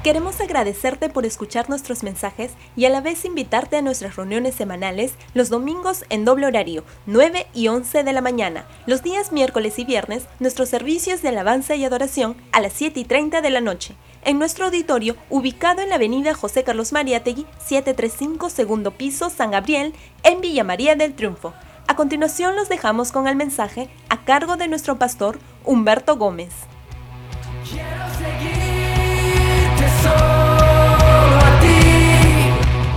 Queremos agradecerte por escuchar nuestros mensajes y a la vez invitarte a nuestras reuniones semanales los domingos en doble horario, 9 y 11 de la mañana. Los días miércoles y viernes, nuestros servicios de alabanza y adoración a las 7:30 de la noche. En nuestro auditorio, ubicado en la avenida José Carlos Mariátegui, 735, segundo piso, San Gabriel, en Villa María del Triunfo. A continuación los dejamos con el mensaje a cargo de nuestro pastor Humberto Gómez. Quiero seguirte solo a ti.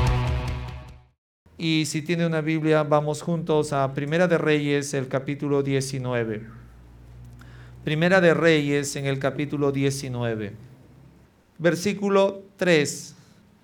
Y si tiene una Biblia, vamos juntos a Primera de Reyes, el capítulo 19. Primera de Reyes, en el capítulo 19. Versículo 3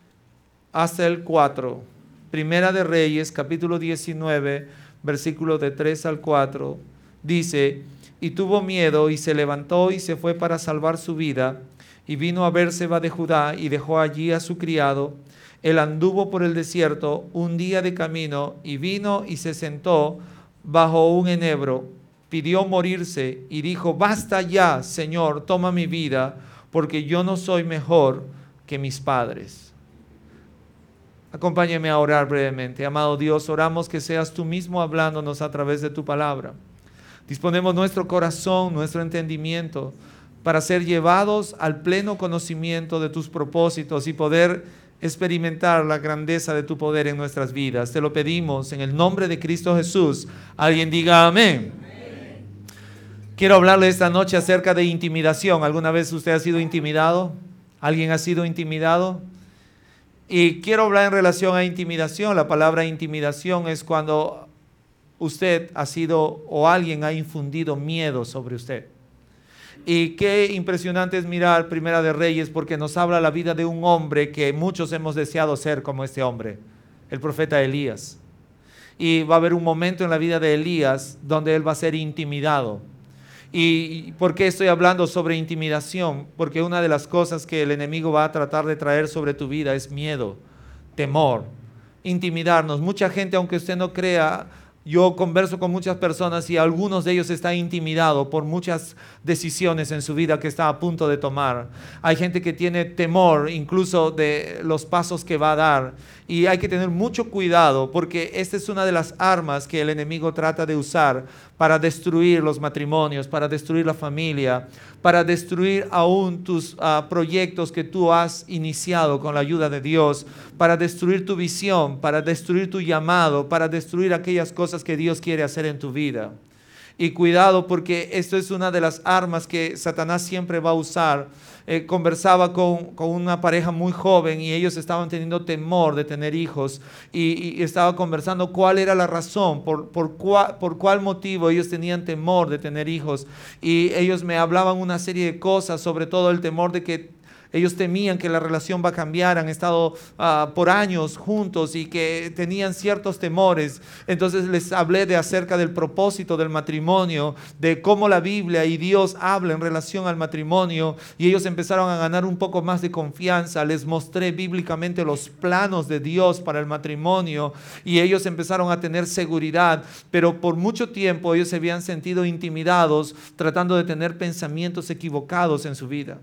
hasta el 4. Primera de Reyes, capítulo 19, versículo de 3 al 4. Dice: y tuvo miedo y se levantó y se fue para salvar su vida, y vino a Bérseba de Judá y dejó allí a su criado. Él anduvo por el desierto un día de camino y vino y se sentó bajo un enebro. Pidió morirse y dijo: basta ya, Señor, toma mi vida, porque yo no soy mejor que mis padres. Acompáñeme a orar brevemente. Amado Dios, oramos que seas tú mismo hablándonos a través de tu palabra. Disponemos nuestro corazón, nuestro entendimiento, para ser llevados al pleno conocimiento de tus propósitos y poder experimentar la grandeza de tu poder en nuestras vidas. Te lo pedimos en el nombre de Cristo Jesús. Alguien diga amén. Amén. Quiero hablarle esta noche acerca de intimidación. ¿Alguna vez usted ha sido intimidado? ¿Alguien ha sido intimidado? Y quiero hablar en relación a intimidación. La palabra intimidación es cuando usted ha sido o alguien ha infundido miedo sobre usted. Y qué impresionante es mirar Primera de Reyes, porque nos habla la vida de un hombre que muchos hemos deseado ser como este hombre, el profeta Elías. Y va a haber un momento en la vida de Elías donde él va a ser intimidado. ¿Y por qué estoy hablando sobre intimidación? Porque una de las cosas que el enemigo va a tratar de traer sobre tu vida es miedo, temor, intimidarnos. Mucha gente, aunque usted no crea, yo converso con muchas personas y algunos de ellos están intimidados por muchas decisiones en su vida que está a punto de tomar. Hay gente que tiene temor incluso de los pasos que va a dar, y hay que tener mucho cuidado, porque esta es una de las armas que el enemigo trata de usar para destruir los matrimonios, para destruir la familia, para destruir aún tus proyectos que tú has iniciado con la ayuda de Dios, para destruir tu visión, para destruir tu llamado, para destruir aquellas cosas que Dios quiere hacer en tu vida. Y cuidado, porque esto es una de las armas que Satanás siempre va a usar. Conversaba con una pareja muy joven y ellos estaban teniendo temor de tener hijos, y estaba conversando cuál era la razón, por cuál motivo ellos tenían temor de tener hijos, y ellos me hablaban una serie de cosas, sobre todo el temor de que ellos temían que la relación va a cambiar. Han estado por años juntos y que tenían ciertos temores. Entonces les hablé acerca del propósito del matrimonio, de cómo la Biblia y Dios hablan en relación al matrimonio, y ellos empezaron a ganar un poco más de confianza. Les mostré bíblicamente los planos de Dios para el matrimonio y ellos empezaron a tener seguridad, pero por mucho tiempo ellos se habían sentido intimidados tratando de tener pensamientos equivocados en su vida.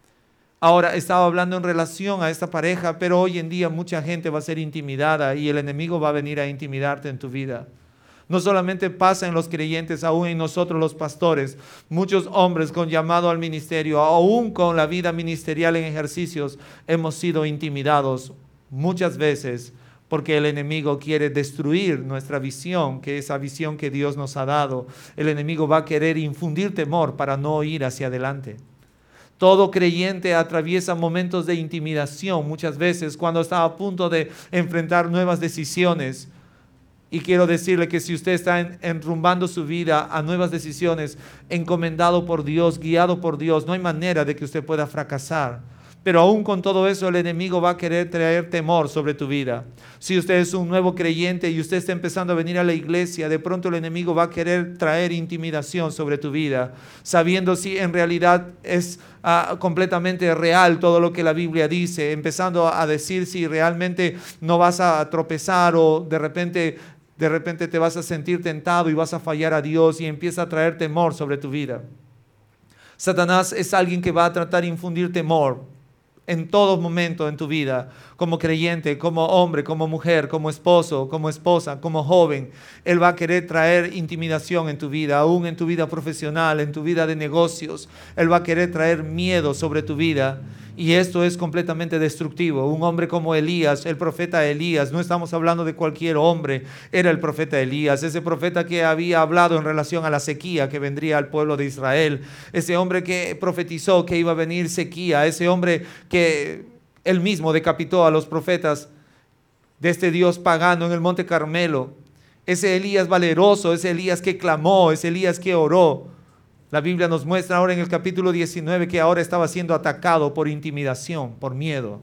Ahora estaba hablando en relación a esta pareja, pero hoy en día mucha gente va a ser intimidada y el enemigo va a venir a intimidarte en tu vida. No solamente pasa en los creyentes, aún en nosotros los pastores. Muchos hombres con llamado al ministerio, aún con la vida ministerial en ejercicios, hemos sido intimidados muchas veces porque el enemigo quiere destruir nuestra visión, que es esa visión que Dios nos ha dado. El enemigo va a querer infundir temor para no ir hacia adelante. Todo creyente atraviesa momentos de intimidación muchas veces cuando está a punto de enfrentar nuevas decisiones. Y quiero decirle que si usted está enrumbando su vida a nuevas decisiones, encomendado por Dios, guiado por Dios, no hay manera de que usted pueda fracasar. Pero aún con todo eso, el enemigo va a querer traer temor sobre tu vida. Si usted es un nuevo creyente y usted está empezando a venir a la iglesia, de pronto el enemigo va a querer traer intimidación sobre tu vida, sabiendo si en realidad es completamente real todo lo que la Biblia dice, empezando a decir si realmente no vas a tropezar o de repente te vas a sentir tentado y vas a fallar a Dios, y empieza a traer temor sobre tu vida. Satanás es alguien que va a tratar de infundir temor. en todo momento en tu vida, como creyente, como hombre, como mujer, como esposo, como esposa, como joven. Él va a querer traer intimidación en tu vida, aún en tu vida profesional, en tu vida de negocios. Él va a querer traer miedo sobre tu vida. Y esto es completamente destructivo. Un hombre como Elías, el profeta Elías, no estamos hablando de cualquier hombre, era el profeta Elías, ese profeta que había hablado en relación a la sequía que vendría al pueblo de Israel, ese hombre que profetizó que iba a venir sequía, ese hombre que él mismo decapitó a los profetas de este Dios pagano en el monte Carmelo, ese Elías valeroso, ese Elías que clamó, ese Elías que oró. La Biblia nos muestra ahora en el capítulo 19 que ahora estaba siendo atacado por intimidación, por miedo.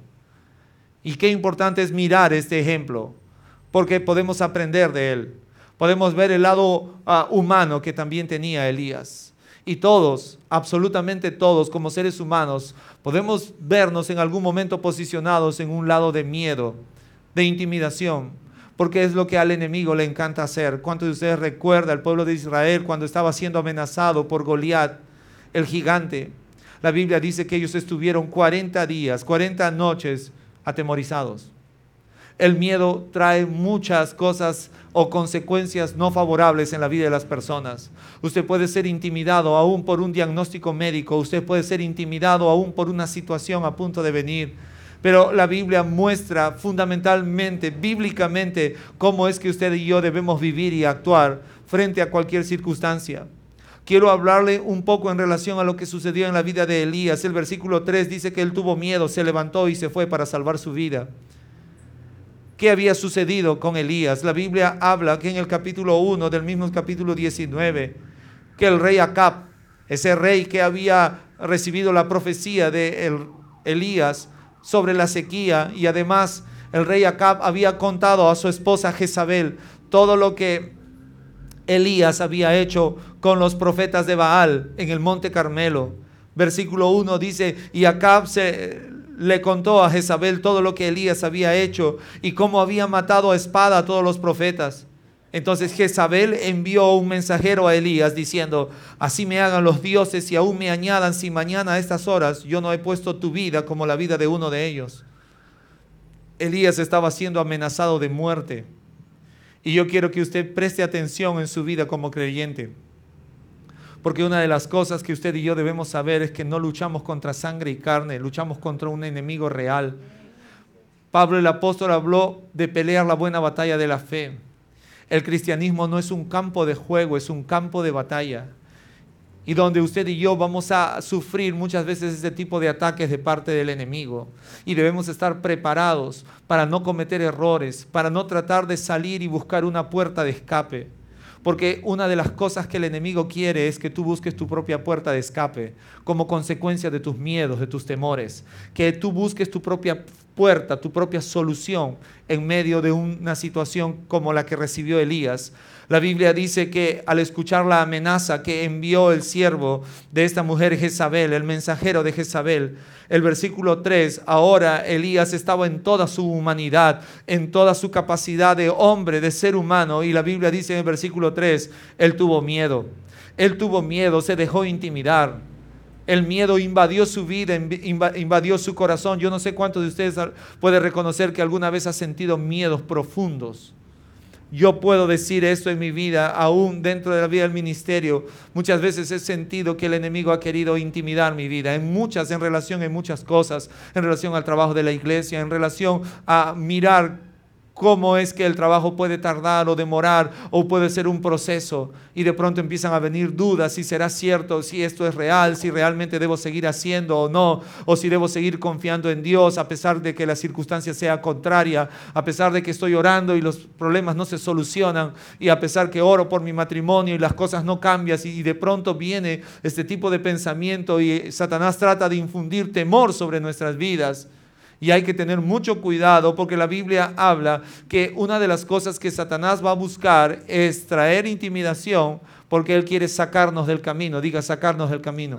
Y qué importante es mirar este ejemplo, porque podemos aprender de él. Podemos ver el lado humano que también tenía Elías. Y todos, absolutamente todos, como seres humanos, podemos vernos en algún momento posicionados en un lado de miedo, de intimidación, porque es lo que al enemigo le encanta hacer. ¿Cuántos de ustedes recuerdan al pueblo de Israel cuando estaba siendo amenazado por Goliat, el gigante? La Biblia dice que ellos estuvieron 40 días, 40 noches atemorizados. El miedo trae muchas cosas o consecuencias no favorables en la vida de las personas. Usted puede ser intimidado aún por un diagnóstico médico, usted puede ser intimidado aún por una situación a punto de venir. Pero la Biblia muestra fundamentalmente, bíblicamente, cómo es que usted y yo debemos vivir y actuar frente a cualquier circunstancia. Quiero hablarle un poco en relación a lo que sucedió en la vida de Elías. El versículo 3 dice que él tuvo miedo, se levantó y se fue para salvar su vida. ¿Qué había sucedido con Elías? La Biblia habla que en el capítulo 1 del mismo capítulo 19, que el rey Acab, ese rey que había recibido la profecía de Elías, sobre la sequía, y además el rey Acab había contado a su esposa Jezabel todo lo que Elías había hecho con los profetas de Baal en el monte Carmelo. Versículo 1 dice, y Acab le contó a Jezabel todo lo que Elías había hecho y cómo había matado a espada a todos los profetas. Entonces Jezabel envió un mensajero a Elías diciendo, así me hagan los dioses y aún me añadan si mañana a estas horas yo no he puesto tu vida como la vida de uno de ellos. Elías estaba siendo amenazado de muerte. Y yo quiero que usted preste atención en su vida como creyente. Porque una de las cosas que usted y yo debemos saber es que no luchamos contra sangre y carne, luchamos contra un enemigo real. Pablo el apóstol habló de pelear la buena batalla de la fe. El cristianismo no es un campo de juego, es un campo de batalla. Y donde usted y yo vamos a sufrir muchas veces este tipo de ataques de parte del enemigo. Y debemos estar preparados para no cometer errores, para no tratar de salir y buscar una puerta de escape. Porque una de las cosas que el enemigo quiere es que tú busques tu propia puerta de escape como consecuencia de tus miedos, de tus temores. Que tú busques tu propia puerta, tu propia solución en medio de una situación como la que recibió Elías. La Biblia dice que al escuchar la amenaza que envió el siervo de esta mujer Jezabel, el mensajero de Jezabel, el versículo 3, ahora Elías estaba en toda su humanidad, en toda su capacidad de hombre, de ser humano, y la Biblia dice en el versículo 3, él tuvo miedo, se dejó intimidar. El miedo invadió su vida, invadió su corazón. Yo no sé cuántos de ustedes pueden reconocer que alguna vez ha sentido miedos profundos. Yo puedo decir esto en mi vida, aún dentro de la vida del ministerio. Muchas veces he sentido que el enemigo ha querido intimidar mi vida, en relación a muchas cosas, en relación al trabajo de la iglesia, en relación a mirar cómo es que el trabajo puede tardar o demorar o puede ser un proceso, y de pronto empiezan a venir dudas si será cierto, si esto es real, si realmente debo seguir haciendo o no, o si debo seguir confiando en Dios a pesar de que la circunstancia sea contraria, a pesar de que estoy orando y los problemas no se solucionan, y a pesar que oro por mi matrimonio y las cosas no cambian, y de pronto viene este tipo de pensamiento y Satanás trata de infundir temor sobre nuestras vidas. Y hay que tener mucho cuidado porque la Biblia habla que una de las cosas que Satanás va a buscar es traer intimidación porque él quiere sacarnos del camino. Diga, sacarnos del camino.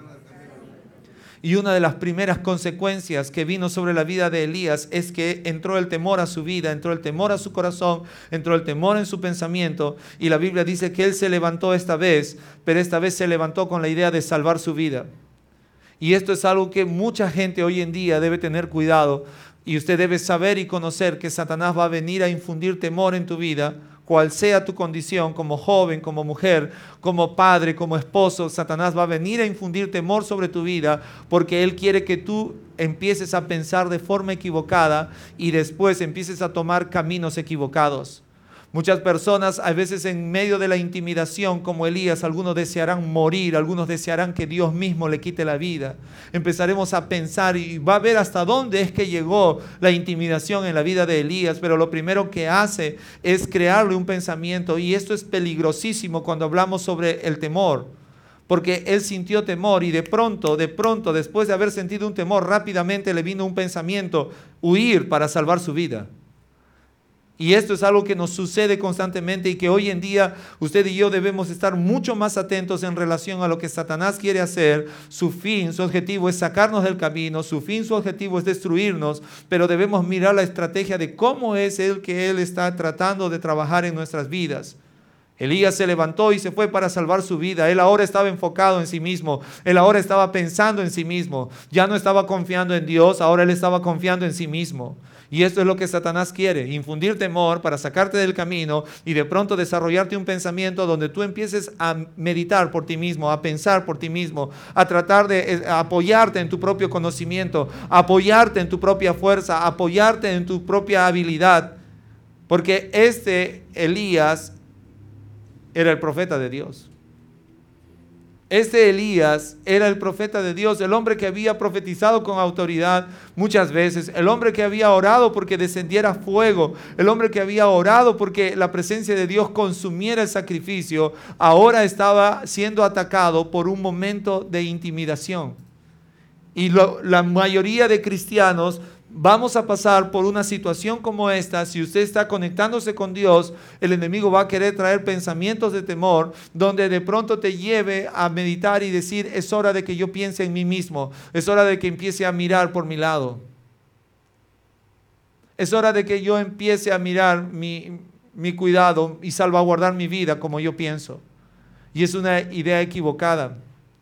Y una de las primeras consecuencias que vino sobre la vida de Elías es que entró el temor a su vida, entró el temor a su corazón, entró el temor en su pensamiento. Y la Biblia dice que él se levantó esta vez, pero esta vez se levantó con la idea de salvar su vida. Y esto es algo que mucha gente hoy en día debe tener cuidado. Y usted debe saber y conocer que Satanás va a venir a infundir temor en tu vida, cual sea tu condición, como joven, como mujer, como padre, como esposo. Satanás va a venir a infundir temor sobre tu vida porque él quiere que tú empieces a pensar de forma equivocada y después empieces a tomar caminos equivocados. Muchas personas, a veces en medio de la intimidación, como Elías, algunos desearán morir, algunos desearán que Dios mismo le quite la vida. Empezaremos a pensar y va a ver hasta dónde es que llegó la intimidación en la vida de Elías, pero lo primero que hace es crearle un pensamiento, y esto es peligrosísimo cuando hablamos sobre el temor, porque él sintió temor y de pronto, después de haber sentido un temor, rápidamente le vino un pensamiento: huir para salvar su vida. Y esto es algo que nos sucede constantemente y que hoy en día usted y yo debemos estar mucho más atentos en relación a lo que Satanás quiere hacer. Su fin, su objetivo es sacarnos del camino, su fin, su objetivo es destruirnos, pero debemos mirar la estrategia de cómo es que él está tratando de trabajar en nuestras vidas. Elías se levantó y se fue para salvar su vida. Él ahora estaba enfocado en sí mismo. Él ahora estaba pensando en sí mismo. Ya no estaba confiando en Dios, ahora él estaba confiando en sí mismo. Y esto es lo que Satanás quiere: infundir temor para sacarte del camino y de pronto desarrollarte un pensamiento donde tú empieces a meditar por ti mismo, a pensar por ti mismo, a tratar de apoyarte en tu propio conocimiento, apoyarte en tu propia fuerza, apoyarte en tu propia habilidad. Porque Elías era el profeta de Dios. Elías era el profeta de Dios, el hombre que había profetizado con autoridad muchas veces, el hombre que había orado porque descendiera fuego, el hombre que había orado porque la presencia de Dios consumiera el sacrificio. Ahora estaba siendo atacado por un momento de intimidación. Y la mayoría de cristianos vamos a pasar por una situación como esta. Si usted está conectándose con Dios, el enemigo va a querer traer pensamientos de temor, donde de pronto te lleve a meditar y decir: es hora de que yo piense en mí mismo, es hora de que empiece a mirar por mi lado, es hora de que yo empiece a mirar mi cuidado y salvaguardar mi vida como yo pienso. Y es una idea equivocada.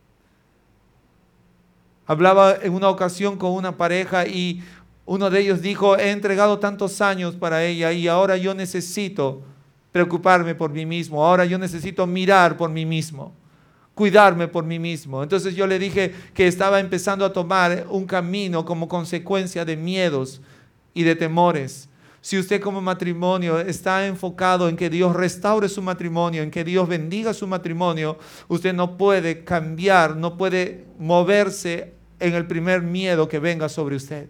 Hablaba en una ocasión con una pareja y uno de ellos dijo: he entregado tantos años para ella y ahora yo necesito preocuparme por mí mismo, ahora yo necesito mirar por mí mismo, cuidarme por mí mismo. Entonces yo le dije que estaba empezando a tomar un camino como consecuencia de miedos y de temores. Si usted como matrimonio está enfocado en que Dios restaure su matrimonio, en que Dios bendiga su matrimonio, usted no puede cambiar, no puede moverse en el primer miedo que venga sobre usted.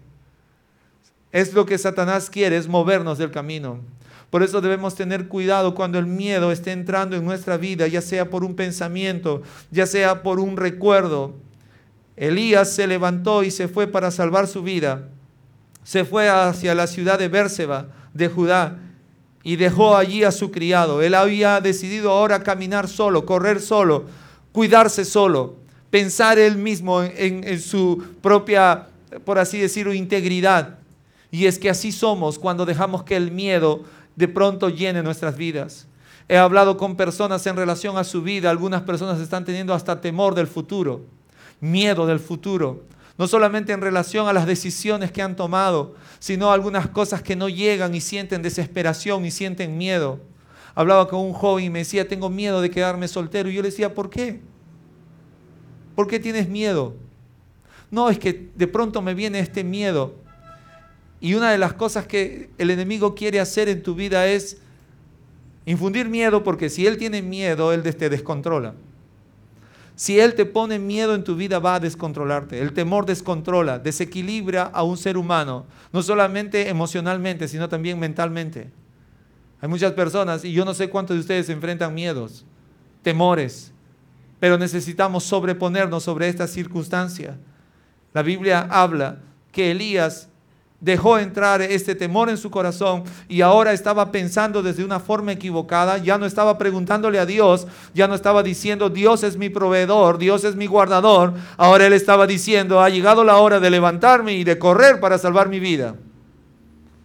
Es lo que Satanás quiere, es movernos del camino. Por eso debemos tener cuidado cuando el miedo esté entrando en nuestra vida, ya sea por un pensamiento, ya sea por un recuerdo. Elías se levantó y se fue para salvar su vida. Se fue hacia la ciudad de Bérseba, de Judá, y dejó allí a su criado. Él había decidido ahora caminar solo, correr solo, cuidarse solo, pensar él mismo en su propia, por así decirlo, integridad. Y es que así somos cuando dejamos que el miedo de pronto llene nuestras vidas. He hablado con personas en relación a su vida. Algunas personas están teniendo hasta temor del futuro, miedo del futuro. No solamente en relación a las decisiones que han tomado, sino a algunas cosas que no llegan y sienten desesperación y sienten miedo. Hablaba con un joven y me decía: tengo miedo de quedarme soltero. Y yo le decía: ¿por qué? ¿Por qué tienes miedo? No, es que de pronto me viene este miedo. Y una de las cosas que el enemigo quiere hacer en tu vida es infundir miedo, porque si él tiene miedo, él te descontrola. Si él te pone miedo en tu vida, va a descontrolarte. El temor descontrola, desequilibra a un ser humano, no solamente emocionalmente, sino también mentalmente. Hay muchas personas, y yo no sé cuántos de ustedes enfrentan miedos, temores, pero necesitamos sobreponernos sobre esta circunstancia. La Biblia habla que Elías dejó entrar este temor en su corazón y ahora estaba pensando desde una forma equivocada. Ya no estaba preguntándole a Dios, ya no estaba diciendo: Dios es mi proveedor, Dios es mi guardador. Ahora él estaba diciendo: ha llegado la hora de levantarme y de correr para salvar mi vida.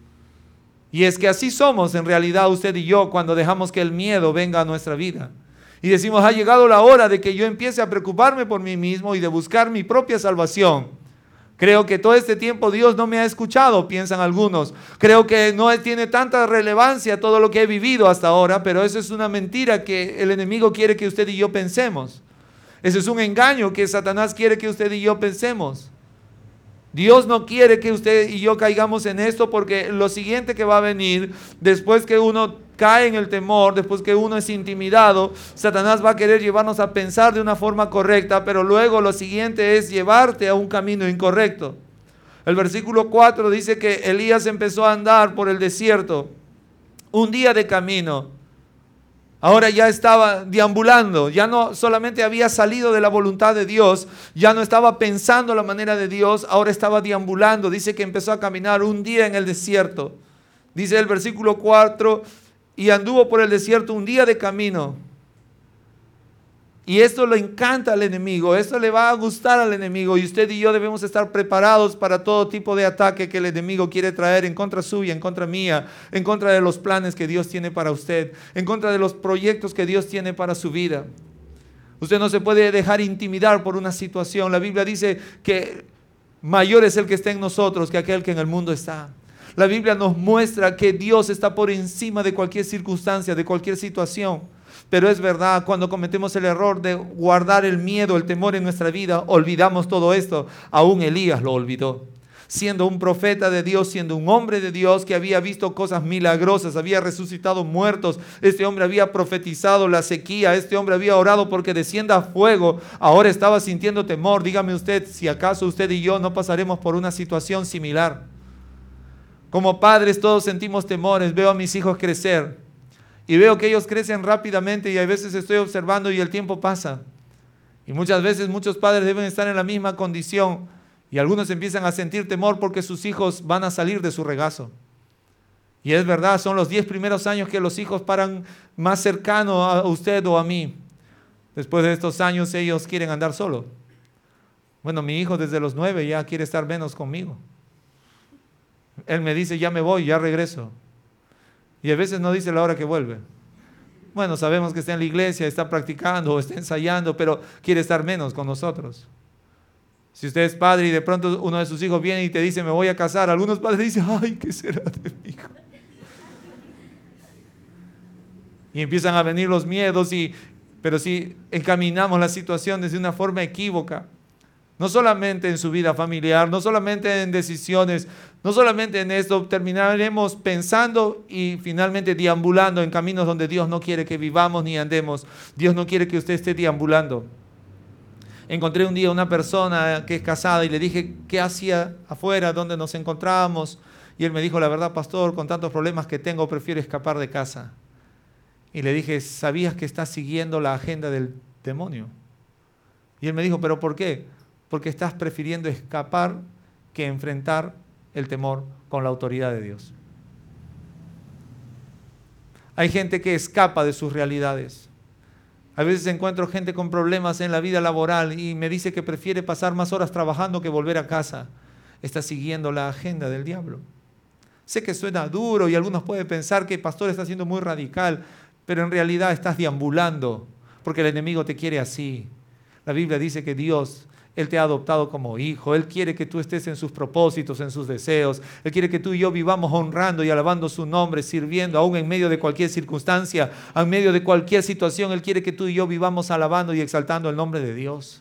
Y es que así somos en realidad usted y yo cuando dejamos que el miedo venga a nuestra vida. Y decimos, ha llegado la hora de que yo empiece a preocuparme por mí mismo y de buscar mi propia salvación. Creo que todo este tiempo Dios no me ha escuchado, piensan algunos. Creo que no tiene tanta relevancia todo lo que he vivido hasta ahora, pero eso es una mentira que el enemigo quiere que usted y yo pensemos. Ese es un engaño que Satanás quiere que usted y yo pensemos. Dios no quiere que usted y yo caigamos en esto, porque lo siguiente que va a venir, después que uno cae en el temor, después que uno es intimidado, Satanás va a querer llevarnos a pensar de una forma correcta, pero luego lo siguiente es llevarte a un camino incorrecto. El versículo 4 dice que Elías empezó a andar por el desierto un día de camino. Ahora ya estaba deambulando, ya no solamente había salido de la voluntad de Dios, ya no estaba pensando la manera de Dios, ahora estaba deambulando. Dice que empezó a caminar un día en el desierto. Dice el versículo 4, y anduvo por el desierto un día de camino. Y esto le encanta al enemigo, esto le va a gustar al enemigo, y usted y yo debemos estar preparados para todo tipo de ataque que el enemigo quiere traer en contra suya, en contra mía, en contra de los planes que Dios tiene para usted, en contra de los proyectos que Dios tiene para su vida. Usted no se puede dejar intimidar por una situación. La Biblia dice que mayor es el que está en nosotros que aquel que en el mundo está. La Biblia nos muestra que Dios está por encima de cualquier circunstancia, de cualquier situación. Pero es verdad, cuando cometemos el error de guardar el miedo, el temor en nuestra vida, olvidamos todo esto. Aún Elías lo olvidó. Siendo un profeta de Dios, siendo un hombre de Dios que había visto cosas milagrosas, había resucitado muertos, este hombre había profetizado la sequía, este hombre había orado porque descienda fuego, ahora estaba sintiendo temor. Dígame usted si acaso usted y yo no pasaremos por una situación similar. Como padres todos sentimos temores. Veo a mis hijos crecer y veo que ellos crecen rápidamente, y a veces estoy observando y el tiempo pasa. Y muchas veces muchos padres deben estar en la misma condición, y algunos empiezan a sentir temor porque sus hijos van a salir de su regazo. Y es verdad, son los 10 primeros años que los hijos paran más cercano a usted o a mí. Después de estos años ellos quieren andar solos. Bueno, mi hijo desde los 9 ya quiere estar menos conmigo. Él me dice, ya me voy, ya regreso. Y a veces no dice la hora que vuelve. Bueno, sabemos que está en la iglesia, está practicando o está ensayando, pero quiere estar menos con nosotros. Si usted es padre y de pronto uno de sus hijos viene y te dice, me voy a casar, algunos padres dicen, ay, ¿qué será de mi hijo? Y empiezan a venir los miedos, pero si encaminamos la situación de una forma equívoca, no solamente en su vida familiar, no solamente en decisiones, no solamente en esto, terminaremos pensando y finalmente deambulando en caminos donde Dios no quiere que vivamos ni andemos. Dios no quiere que usted esté deambulando. Encontré un día una persona que es casada y le dije qué hacía afuera, dónde nos encontrábamos. Y él me dijo, la verdad, pastor, con tantos problemas que tengo, prefiero escapar de casa. Y le dije, ¿sabías que estás siguiendo la agenda del demonio? Y él me dijo, ¿pero por qué? Porque estás prefiriendo escapar que enfrentar el temor con la autoridad de Dios. Hay gente que escapa de sus realidades. A veces encuentro gente con problemas en la vida laboral y me dice que prefiere pasar más horas trabajando que volver a casa. Está siguiendo la agenda del diablo. Sé que suena duro y algunos pueden pensar que el pastor está siendo muy radical, pero en realidad estás deambulando porque el enemigo te quiere así. La Biblia dice que Dios, Él te ha adoptado como hijo. Él quiere que tú estés en sus propósitos, en sus deseos. Él quiere que tú y yo vivamos honrando y alabando su nombre, sirviendo, aún en medio de cualquier circunstancia, en medio de cualquier situación. Él quiere que tú y yo vivamos alabando y exaltando el nombre de Dios.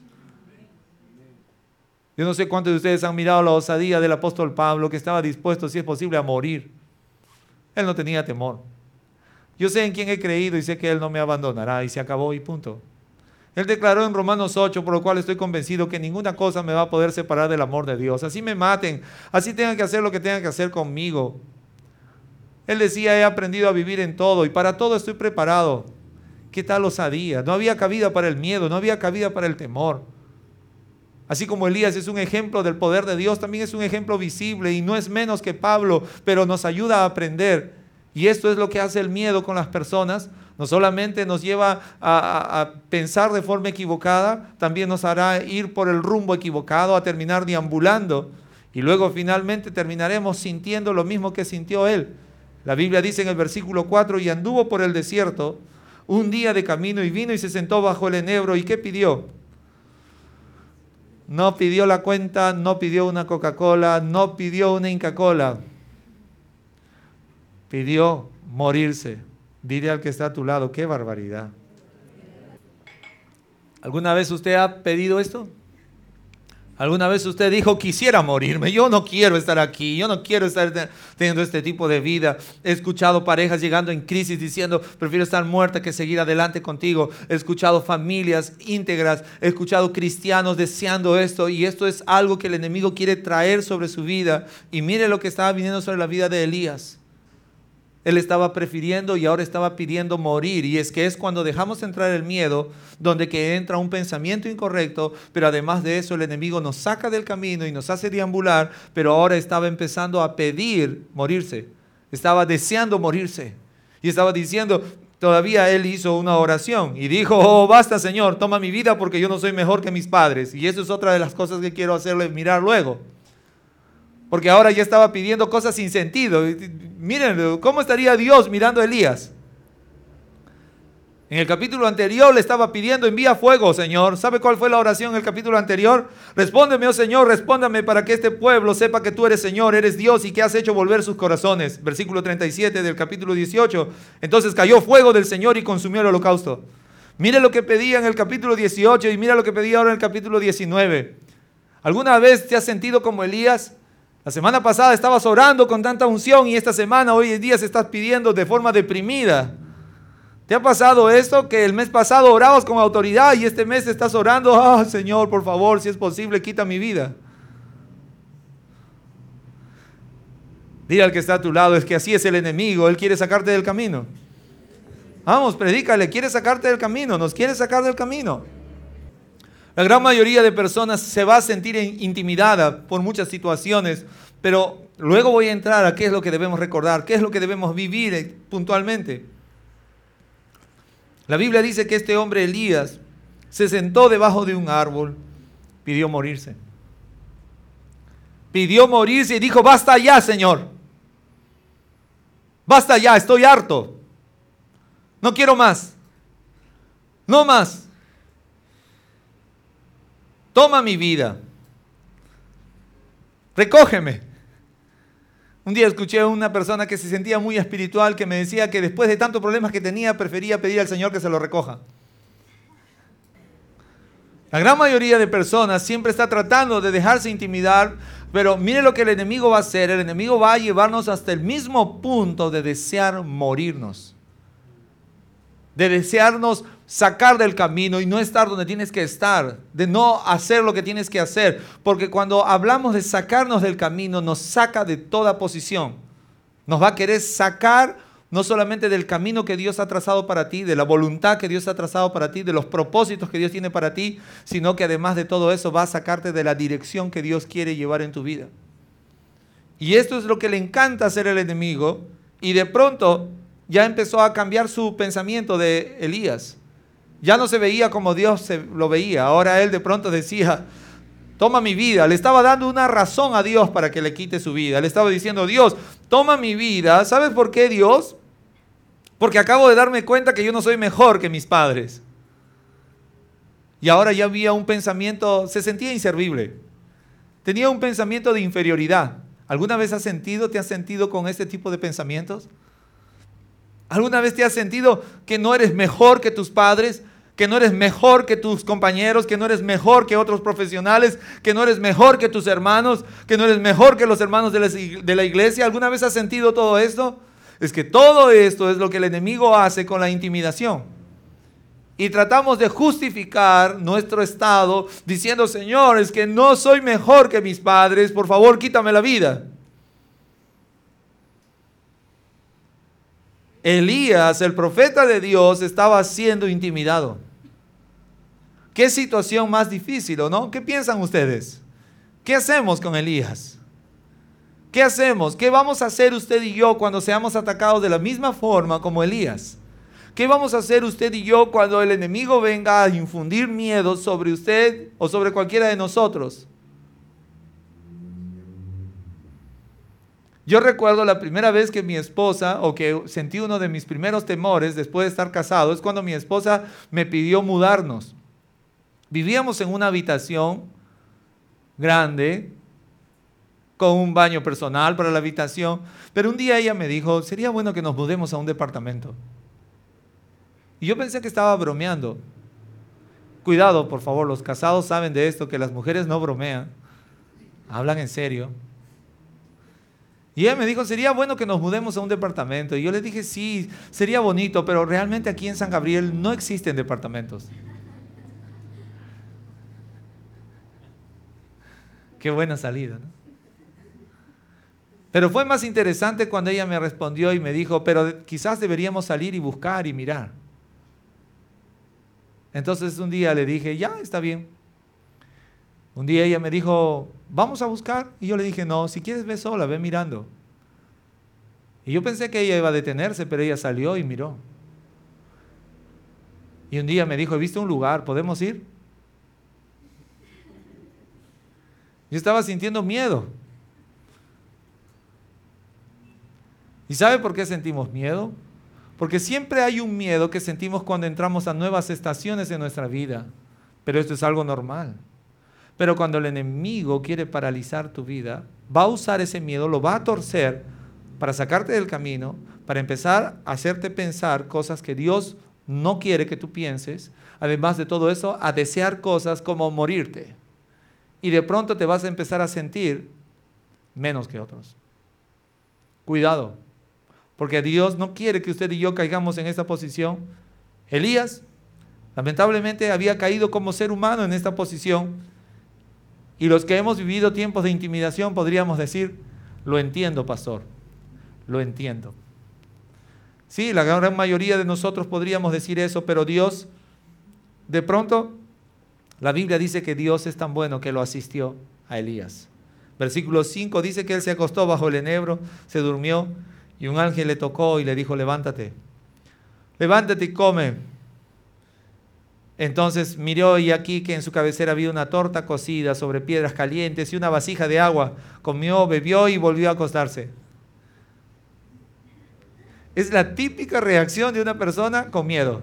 Yo no sé cuántos de ustedes han mirado la osadía del apóstol Pablo, que estaba dispuesto, si es posible, a morir. Él no tenía temor. Yo sé en quién he creído y sé que Él no me abandonará, y se acabó y punto. Él declaró en Romanos 8, por lo cual estoy convencido que ninguna cosa me va a poder separar del amor de Dios. Así me maten, así tengan que hacer lo que tengan que hacer conmigo. Él decía, he aprendido a vivir en todo y para todo estoy preparado. ¿Qué tal osadía? No había cabida para el miedo, no había cabida para el temor. Así como Elías es un ejemplo del poder de Dios, también es un ejemplo visible y no es menos que Pablo, pero nos ayuda a aprender. Y esto es lo que hace el miedo con las personas. No solamente nos lleva a pensar de forma equivocada, también nos hará ir por el rumbo equivocado, a terminar deambulando. Y luego finalmente terminaremos sintiendo lo mismo que sintió él. La Biblia dice en el versículo 4, y anduvo por el desierto un día de camino y vino y se sentó bajo el enebro. ¿Y qué pidió? No pidió la cuenta, no pidió una Coca-Cola, no pidió una Inca-Cola. Pidió morirse. Dile al que está a tu lado, qué barbaridad. ¿Alguna vez usted ha pedido esto? ¿Alguna vez usted dijo, quisiera morirme? Yo no quiero estar aquí, yo no quiero estar teniendo este tipo de vida. He escuchado parejas llegando en crisis diciendo, prefiero estar muerta que seguir adelante contigo. He escuchado familias íntegras, he escuchado cristianos deseando esto, y esto es algo que el enemigo quiere traer sobre su vida. Y mire lo que estaba viniendo sobre la vida de Elías. Él estaba prefiriendo y ahora estaba pidiendo morir. Y es que es cuando dejamos entrar el miedo, donde que entra un pensamiento incorrecto, pero además de eso el enemigo nos saca del camino y nos hace deambular, pero ahora estaba empezando a pedir morirse. Estaba deseando morirse. Y estaba diciendo, todavía él hizo una oración y dijo, oh, basta Señor, toma mi vida porque yo no soy mejor que mis padres. Y eso es otra de las cosas que quiero hacerle mirar luego. Porque ahora ya estaba pidiendo cosas sin sentido. Miren, ¿cómo estaría Dios mirando a Elías? En el capítulo anterior le estaba pidiendo, envía fuego, Señor. ¿Sabe cuál fue la oración en el capítulo anterior? Respóndeme, oh Señor, respóndame para que este pueblo sepa que tú eres Señor, eres Dios y que has hecho volver sus corazones. Versículo 37 del capítulo 18. Entonces cayó fuego del Señor y consumió el holocausto. Mire lo que pedía en el capítulo 18 y mira lo que pedía ahora en el capítulo 19. ¿Alguna vez te has sentido como Elías? La semana pasada estabas orando con tanta unción y esta semana, hoy en día, se estás pidiendo de forma deprimida. ¿Te ha pasado esto? Que el mes pasado orabas con autoridad y este mes estás orando, Señor, por favor, si es posible, quita mi vida. Dile al que está a tu lado, es que así es el enemigo, él quiere sacarte del camino. Vamos, predícale, quiere sacarte del camino, nos quiere sacar del camino. La gran mayoría de personas se va a sentir intimidada por muchas situaciones, pero luego voy a entrar a qué es lo que debemos recordar, qué es lo que debemos vivir puntualmente. La Biblia dice que este hombre Elías se sentó debajo de un árbol, pidió morirse. Pidió morirse y dijo, basta ya, Señor. Basta ya, estoy harto. No quiero más. No más. Toma mi vida. Recógeme. Un día escuché a una persona que se sentía muy espiritual que me decía que después de tantos problemas que tenía, prefería pedir al Señor que se lo recoja. La gran mayoría de personas siempre está tratando de dejarse intimidar, pero mire lo que el enemigo va a hacer. El enemigo va a llevarnos hasta el mismo punto de desear morirnos. De desearnos sacar del camino y no estar donde tienes que estar, de no hacer lo que tienes que hacer, porque cuando hablamos de sacarnos del camino, nos saca de toda posición, nos va a querer sacar no solamente del camino que Dios ha trazado para ti, de la voluntad que Dios ha trazado para ti, de los propósitos que Dios tiene para ti, sino que además de todo eso va a sacarte de la dirección que Dios quiere llevar en tu vida. Y esto es lo que le encanta hacer el enemigo, y de pronto ya empezó a cambiar su pensamiento de Elías. Ya no se veía como Dios lo veía. Ahora él de pronto decía, toma mi vida. Le estaba dando una razón a Dios para que le quite su vida. Le estaba diciendo, Dios, toma mi vida. ¿Sabes por qué, Dios? Porque acabo de darme cuenta que yo no soy mejor que mis padres. Y ahora ya había un pensamiento, se sentía inservible. Tenía un pensamiento de inferioridad. ¿Alguna vez te has sentido con este tipo de pensamientos? ¿Alguna vez te has sentido que no eres mejor que tus padres? Que no eres mejor que tus compañeros, que no eres mejor que otros profesionales, que no eres mejor que tus hermanos, que no eres mejor que los hermanos de la iglesia. ¿Alguna vez has sentido todo esto? Es que todo esto es lo que el enemigo hace con la intimidación. Y tratamos de justificar nuestro estado diciendo, Señor, es que no soy mejor que mis padres, por favor quítame la vida. Elías, el profeta de Dios, estaba siendo intimidado. ¿Qué situación más difícil, o no? ¿Qué piensan ustedes? ¿Qué hacemos con Elías? ¿Qué hacemos? ¿Qué vamos a hacer usted y yo cuando seamos atacados de la misma forma como Elías? ¿Qué vamos a hacer usted y yo cuando el enemigo venga a infundir miedo sobre usted o sobre cualquiera de nosotros? Yo recuerdo la primera vez que mi esposa, o que sentí uno de mis primeros temores después de estar casado, es cuando mi esposa me pidió mudarnos. Vivíamos en una habitación grande, con un baño personal para la habitación, pero un día ella me dijo, sería bueno que nos mudemos a un departamento. Y yo pensé que estaba bromeando. Cuidado, por favor, los casados saben de esto, que las mujeres no bromean, hablan en serio. Y ella me dijo, sería bueno que nos mudemos a un departamento. Y yo le dije, sí, sería bonito, pero realmente aquí en San Gabriel no existen departamentos. Qué buena salida, ¿no? Pero fue más interesante cuando ella me respondió y me dijo, pero quizás deberíamos salir y buscar y mirar. Entonces un día le dije, ya, está bien. Un día ella me dijo, vamos a buscar. Y yo le dije, no, si quieres ve sola, ve mirando. Y yo pensé que ella iba a detenerse, pero ella salió y miró. Y un día me dijo, he visto un lugar, ¿podemos ir? Yo estaba sintiendo miedo. ¿Y sabe por qué sentimos miedo? Porque siempre hay un miedo que sentimos cuando entramos a nuevas estaciones en nuestra vida. Pero esto es algo normal. Pero cuando el enemigo quiere paralizar tu vida, va a usar ese miedo, lo va a torcer para sacarte del camino, para empezar a hacerte pensar cosas que Dios no quiere que tú pienses. Además de todo eso, a desear cosas como morirte. Y de pronto te vas a empezar a sentir menos que otros. Cuidado, porque Dios no quiere que usted y yo caigamos en esta posición. Elías, lamentablemente, había caído como ser humano en esta posición. Y los que hemos vivido tiempos de intimidación podríamos decir, lo entiendo, pastor, lo entiendo. Sí, la gran mayoría de nosotros podríamos decir eso, pero Dios, de pronto, la Biblia dice que Dios es tan bueno que lo asistió a Elías. Versículo 5 dice que él se acostó bajo el enebro, se durmió y un ángel le tocó y le dijo, levántate y come. Entonces miró y aquí que en su cabecera había una torta cocida sobre piedras calientes y una vasija de agua. Comió, bebió y volvió a acostarse. Es la típica reacción de una persona con miedo.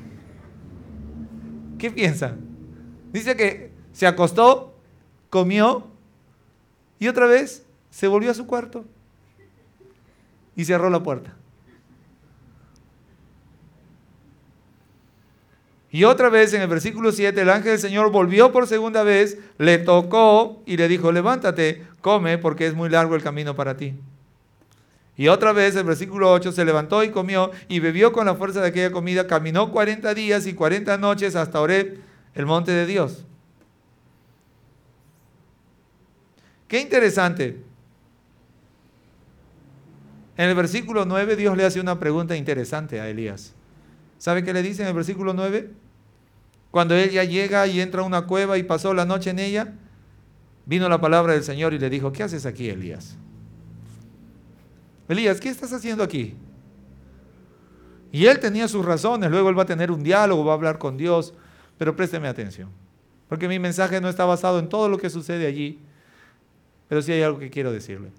¿Qué piensan? Dice que se acostó, comió y otra vez se volvió a su cuarto y cerró la puerta. Y otra vez en el versículo 7 el ángel del Señor volvió por segunda vez, le tocó y le dijo, levántate, come porque es muy largo el camino para ti. Y otra vez el versículo 8 se levantó y comió y bebió con la fuerza de aquella comida, caminó 40 días y 40 noches hasta Horeb, el monte de Dios. Qué interesante. En el versículo 9 Dios le hace una pregunta interesante a Elías. ¿Sabe qué le dice en el versículo 9? Cuando él ya llega y entra a una cueva y pasó la noche en ella, vino la palabra del Señor y le dijo, ¿qué haces aquí, Elías? Elías, ¿qué estás haciendo aquí? Y él tenía sus razones, luego él va a tener un diálogo, va a hablar con Dios, pero présteme atención, porque mi mensaje no está basado en todo lo que sucede allí, pero sí hay algo que quiero decirle.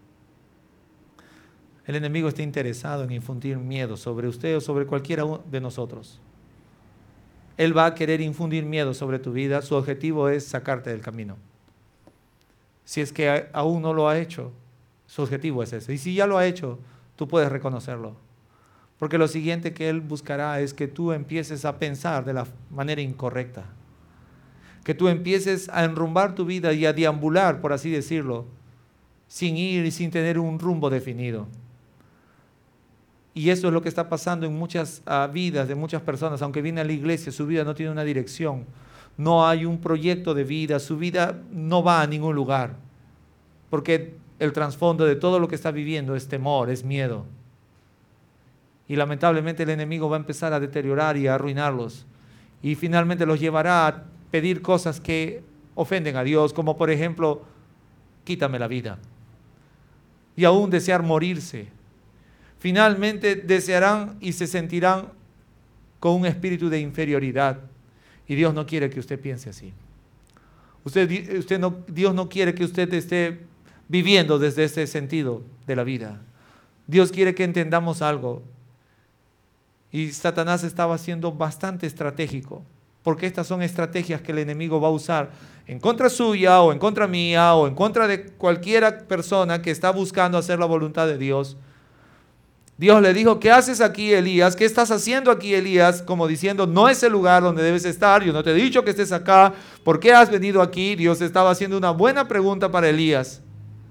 El enemigo está interesado en infundir miedo sobre usted o sobre cualquiera de nosotros. Él va a querer infundir miedo sobre tu vida. Su objetivo es sacarte del camino. Si es que aún no lo ha hecho, su objetivo es ese. Y si ya lo ha hecho, tú puedes reconocerlo. Porque lo siguiente que él buscará es que tú empieces a pensar de la manera incorrecta. Que tú empieces a enrumbar tu vida y a deambular, por así decirlo, sin ir y sin tener un rumbo definido. Y eso es lo que está pasando en muchas vidas de muchas personas. Aunque viene a la iglesia, su vida no tiene una dirección. No hay un proyecto de vida. Su vida no va a ningún lugar. Porque el trasfondo de todo lo que está viviendo es temor, es miedo. Y lamentablemente el enemigo va a empezar a deteriorar y a arruinarlos. Y finalmente los llevará a pedir cosas que ofenden a Dios. Como por ejemplo, quítame la vida. Y aún desear morirse. Finalmente desearán y se sentirán con un espíritu de inferioridad. Y Dios no quiere que usted piense así. Dios no quiere que usted esté viviendo desde este sentido de la vida. Dios quiere que entendamos algo. Y Satanás estaba siendo bastante estratégico, porque estas son estrategias que el enemigo va a usar en contra suya o en contra mía o en contra de cualquier persona que está buscando hacer la voluntad de Dios. Dios le dijo, ¿qué haces aquí, Elías? ¿Qué estás haciendo aquí, Elías? Como diciendo, no es el lugar donde debes estar, yo no te he dicho que estés acá, ¿por qué has venido aquí? Dios estaba haciendo una buena pregunta para Elías.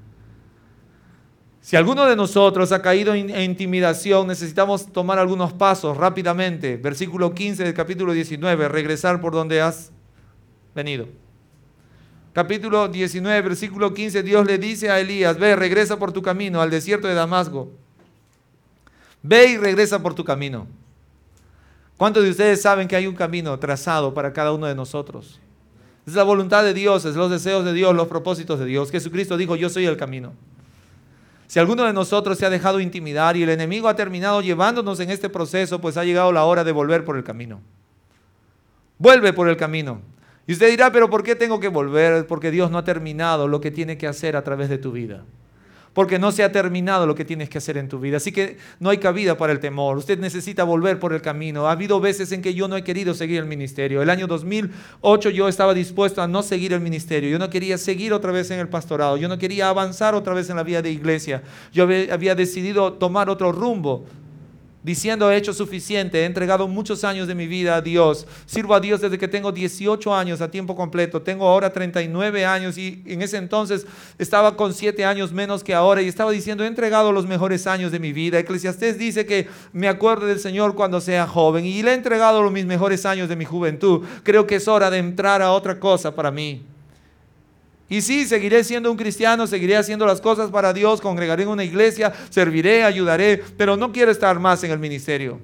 Si alguno de nosotros ha caído en intimidación, necesitamos tomar algunos pasos rápidamente. Versículo 15 del capítulo 19, regresar por donde has venido. Capítulo 19, versículo 15, Dios le dice a Elías, ve, regresa por tu camino al desierto de Damasco. Ve y regresa por tu camino. ¿Cuántos de ustedes saben que hay un camino trazado para cada uno de nosotros? Es la voluntad de Dios, es los deseos de Dios, los propósitos de Dios. Jesucristo dijo, yo soy el camino. Si alguno de nosotros se ha dejado intimidar y el enemigo ha terminado llevándonos en este proceso, pues ha llegado la hora de volver por el camino. Vuelve por el camino. Y usted dirá, pero ¿por qué tengo que volver? Porque Dios no ha terminado lo que tiene que hacer a través de tu vida. Porque no se ha terminado lo que tienes que hacer en tu vida. Así que no hay cabida para el temor. Usted necesita volver por el camino. Ha habido veces en que yo no he querido seguir el ministerio. El año 2008 yo estaba dispuesto a no seguir el ministerio. Yo no quería seguir otra vez en el pastorado. Yo no quería avanzar otra vez en la vida de iglesia. Yo había decidido tomar otro rumbo. Diciendo, he hecho suficiente, he entregado muchos años de mi vida a Dios, sirvo a Dios desde que tengo 18 años a tiempo completo, tengo ahora 39 años y en ese entonces estaba con 7 años menos que ahora y estaba diciendo, he entregado los mejores años de mi vida. Eclesiastés dice que me acuerde del Señor cuando sea joven y le he entregado los mis mejores años de mi juventud. Creo que es hora de entrar a otra cosa para mí. Y sí, seguiré siendo un cristiano, seguiré haciendo las cosas para Dios, congregaré en una iglesia, serviré, ayudaré, pero no quiero estar más en el ministerio.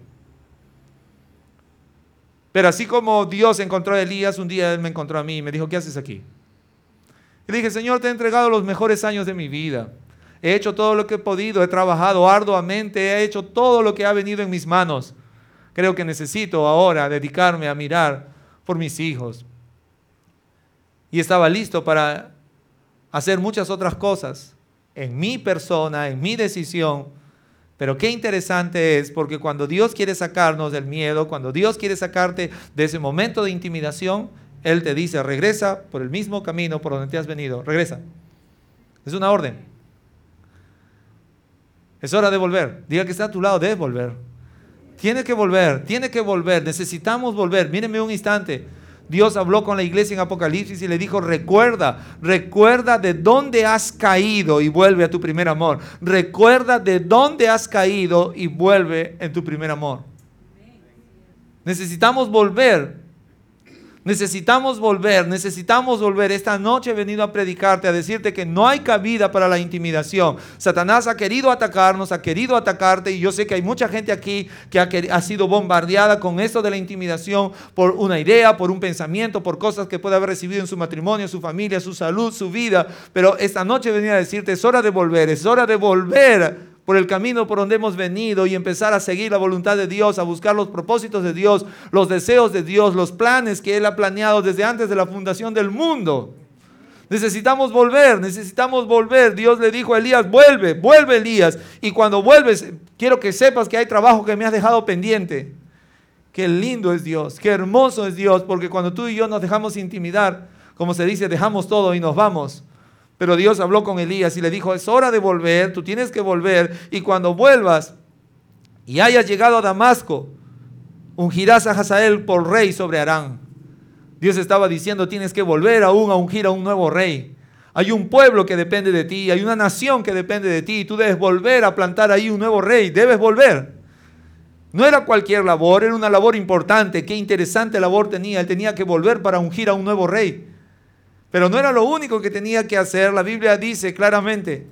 Pero así como Dios encontró a Elías, un día Él me encontró a mí y me dijo, ¿qué haces aquí? Y le dije, Señor, te he entregado los mejores años de mi vida. He hecho todo lo que he podido, he trabajado arduamente, he hecho todo lo que ha venido en mis manos. Creo que necesito ahora dedicarme a mirar por mis hijos. Y estaba listo para hacer muchas otras cosas en mi persona, en mi decisión. Pero qué interesante es, porque cuando Dios quiere sacarnos del miedo, cuando Dios quiere sacarte de ese momento de intimidación, Él te dice, regresa por el mismo camino por donde te has venido, regresa. Es una orden. Es hora de volver. Diga que está a tu lado, debes volver. Tiene que volver, necesitamos volver. Mírenme un instante. Dios habló con la iglesia en Apocalipsis y le dijo, recuerda de dónde has caído y vuelve a tu primer amor. Recuerda de dónde has caído y vuelve en tu primer amor. Necesitamos volver. Necesitamos volver. Esta noche he venido a predicarte, a decirte que no hay cabida para la intimidación. Satanás ha querido atacarnos, ha querido atacarte, y yo sé que hay mucha gente aquí que ha sido bombardeada con esto de la intimidación por una idea, por un pensamiento, por cosas que puede haber recibido en su matrimonio, su familia, su salud, su vida. Pero esta noche venía a decirte, es hora de volver por el camino por donde hemos venido y empezar a seguir la voluntad de Dios, a buscar los propósitos de Dios, los deseos de Dios, los planes que Él ha planeado desde antes de la fundación del mundo. Necesitamos volver. Dios le dijo a Elías, vuelve Elías. Y cuando vuelves, quiero que sepas que hay trabajo que me has dejado pendiente. Qué lindo es Dios, qué hermoso es Dios, porque cuando tú y yo nos dejamos intimidar, como se dice, dejamos todo y nos vamos. Pero Dios habló con Elías y le dijo, es hora de volver, tú tienes que volver, y cuando vuelvas y hayas llegado a Damasco, ungirás a Hazael por rey sobre Aram. Dios estaba diciendo, tienes que volver aún a ungir a un nuevo rey. Hay un pueblo que depende de ti, hay una nación que depende de ti, y tú debes volver a plantar ahí un nuevo rey, debes volver. No era cualquier labor, era una labor importante. Qué interesante labor tenía, él tenía que volver para ungir a un nuevo rey. Pero no era lo único que tenía que hacer. La Biblia dice claramente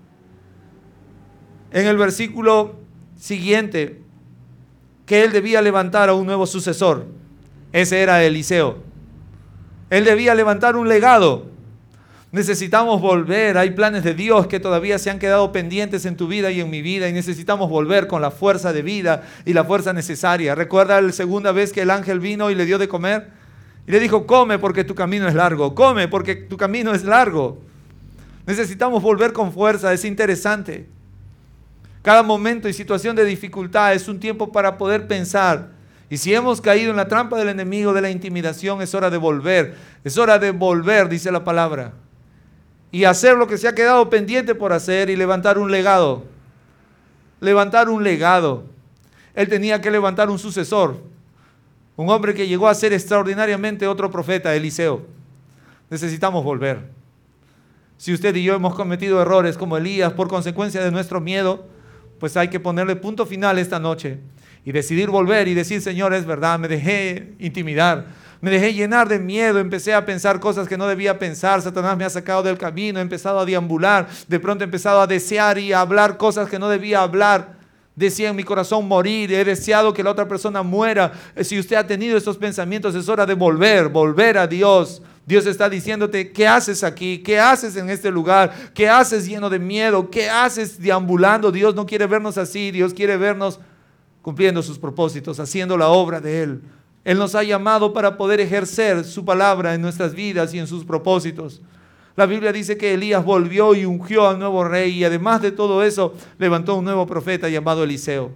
en el versículo siguiente que él debía levantar a un nuevo sucesor. Ese era Eliseo. Él debía levantar un legado. Necesitamos volver. Hay planes de Dios que todavía se han quedado pendientes en tu vida y en mi vida, y necesitamos volver con la fuerza de vida y la fuerza necesaria. ¿Recuerda la segunda vez que el ángel vino y le dio de comer? Y le dijo, come porque tu camino es largo. Come porque tu camino es largo. Necesitamos volver con fuerza, es interesante. Cada momento y situación de dificultad es un tiempo para poder pensar. Y si hemos caído en la trampa del enemigo de la intimidación, es hora de volver. Es hora de volver, dice la palabra. Y hacer lo que se ha quedado pendiente por hacer y levantar un legado. Levantar un legado. Él tenía que levantar un sucesor. Un hombre que llegó a ser extraordinariamente otro profeta, Eliseo. Necesitamos volver. Si usted y yo hemos cometido errores como Elías por consecuencia de nuestro miedo, pues hay que ponerle punto final esta noche y decidir volver y decir: Señor, es verdad, me dejé intimidar, me dejé llenar de miedo, empecé a pensar cosas que no debía pensar, Satanás me ha sacado del camino, he empezado a deambular, de pronto he empezado a desear y a hablar cosas que no debía hablar. Decía en mi corazón morir, he deseado que la otra persona muera. Si usted ha tenido estos pensamientos, es hora de volver a Dios. Dios está diciéndote: ¿qué haces aquí? ¿Qué haces en este lugar? ¿Qué haces lleno de miedo? ¿Qué haces deambulando? Dios no quiere vernos así. Dios quiere vernos cumpliendo sus propósitos, haciendo la obra de Él. Él nos ha llamado para poder ejercer su palabra en nuestras vidas y en sus propósitos. La Biblia dice que Elías volvió y ungió al nuevo rey, y además de todo eso, levantó un nuevo profeta llamado Eliseo.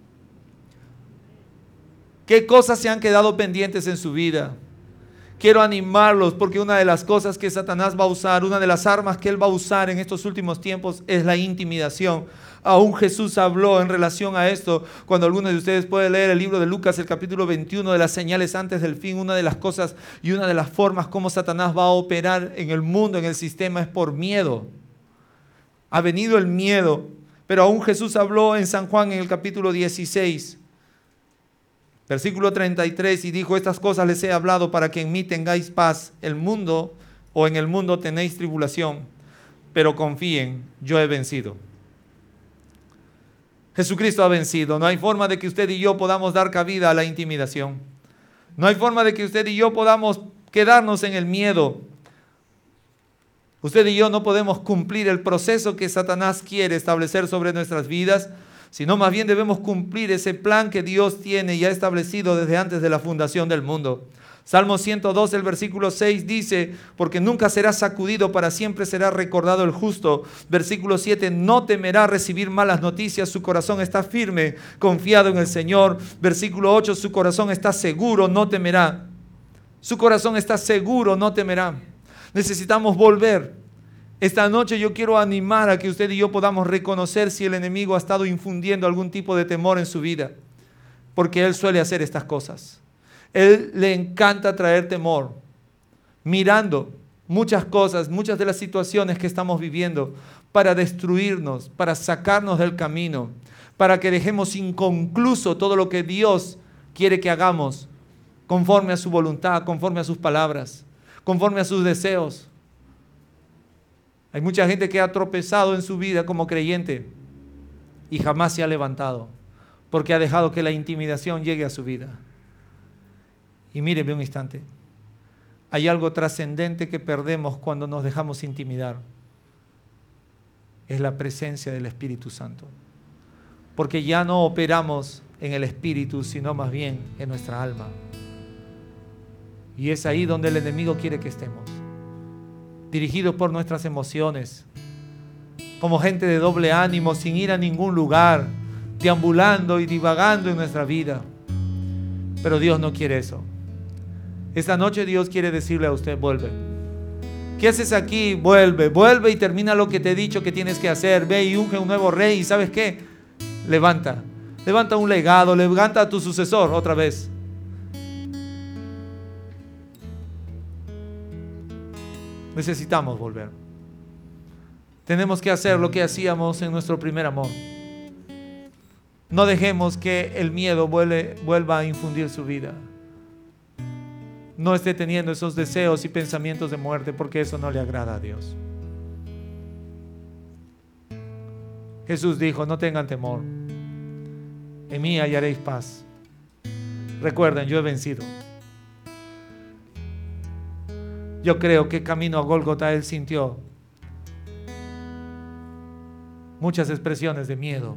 ¿Qué cosas se han quedado pendientes en su vida? Quiero animarlos, porque una de las cosas que Satanás va a usar, una de las armas que él va a usar en estos últimos tiempos es la intimidación. Aún Jesús habló en relación a esto. Cuando alguno de ustedes puede leer el libro de Lucas, el capítulo 21 de las señales antes del fin, una de las cosas y una de las formas como Satanás va a operar en el mundo, en el sistema, es por miedo. Ha venido el miedo, pero aún Jesús habló en San Juan en el capítulo 16. Versículo 33, y dijo: estas cosas les he hablado para que en mí tengáis paz. En el mundo tenéis tribulación, pero confíen, yo he vencido. Jesucristo ha vencido. No hay forma de que usted y yo podamos dar cabida a la intimidación. No hay forma de que usted y yo podamos quedarnos en el miedo. Usted y yo no podemos cumplir el proceso que Satanás quiere establecer sobre nuestras vidas, sino más bien debemos cumplir ese plan que Dios tiene y ha establecido desde antes de la fundación del mundo. Salmo 102, el versículo 6 dice: porque nunca será sacudido, para siempre será recordado el justo. Versículo 7, no temerá recibir malas noticias, su corazón está firme, confiado en el Señor. Versículo 8, su corazón está seguro, no temerá. Su corazón está seguro, no temerá. Necesitamos volver. Esta noche yo quiero animar a que usted y yo podamos reconocer si el enemigo ha estado infundiendo algún tipo de temor en su vida, porque él suele hacer estas cosas. Él le encanta traer temor, mirando muchas cosas, muchas de las situaciones que estamos viviendo, para destruirnos, para sacarnos del camino, para que dejemos inconcluso todo lo que Dios quiere que hagamos, conforme a su voluntad, conforme a sus palabras, conforme a sus deseos. Hay mucha gente que ha tropezado en su vida como creyente y jamás se ha levantado, porque ha dejado que la intimidación llegue a su vida. Y míreme un instante, hay algo trascendente que perdemos cuando nos dejamos intimidar. Es la presencia del Espíritu Santo. Porque ya no operamos en el Espíritu, sino más bien en nuestra alma. Y es ahí donde el enemigo quiere que estemos, dirigidos por nuestras emociones, como gente de doble ánimo, sin ir a ningún lugar, deambulando y divagando en nuestra vida. Pero Dios no quiere eso. Esta noche Dios quiere decirle a usted: vuelve. ¿Qué haces aquí? Vuelve y termina lo que te he dicho que tienes que hacer. Ve y unge un nuevo rey. ¿Y sabes qué? Levanta un legado, levanta a tu sucesor otra vez. Necesitamos volver. Tenemos que hacer lo que hacíamos en nuestro primer amor. No dejemos que el miedo vuelva a infundir su vida. No esté teniendo esos deseos y pensamientos de muerte, porque eso no le agrada a Dios. Jesús dijo: no tengan temor, en mí hallaréis paz. Recuerden, yo he vencido. Yo creo que camino a Gólgota Él sintió muchas expresiones de miedo.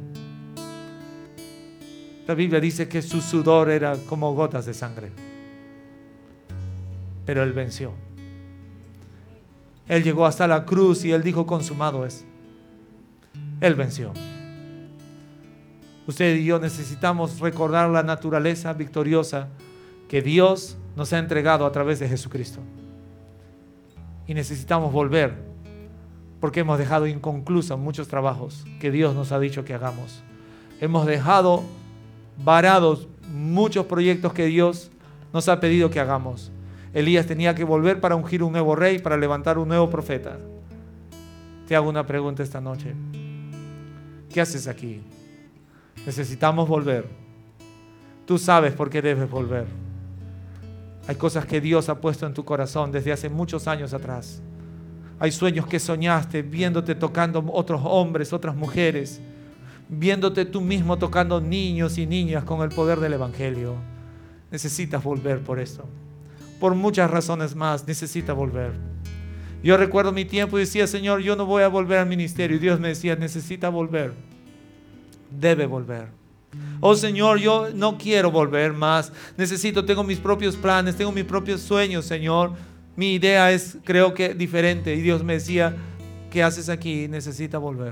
La Biblia dice que su sudor era como gotas de sangre. Pero Él venció. Él llegó hasta la cruz y Él dijo: consumado es. Él venció. Usted y yo necesitamos recordar la naturaleza victoriosa que Dios nos ha entregado a través de Jesucristo. Y necesitamos volver, porque hemos dejado inconclusos muchos trabajos que Dios nos ha dicho que hagamos. Hemos dejado varados muchos proyectos que Dios nos ha pedido que hagamos. Elías tenía que volver para ungir un nuevo rey, para levantar un nuevo profeta. Te hago una pregunta esta noche. ¿Qué haces aquí? Necesitamos volver. Tú sabes por qué debes volver. Hay cosas que Dios ha puesto en tu corazón desde hace muchos años atrás. Hay sueños que soñaste viéndote tocando otros hombres, otras mujeres, viéndote tú mismo tocando niños y niñas con el poder del Evangelio. Necesitas volver por esto. Por muchas razones más, necesitas volver. Yo recuerdo mi tiempo y decía: Señor, yo no voy a volver al ministerio. Y Dios me decía: necesita volver. Debe volver. Oh Señor, yo no quiero volver más. Tengo mis propios planes, tengo mis propios sueños, Señor. Mi idea es, creo que, diferente. Y Dios me decía: ¿qué haces aquí? Necesita volver.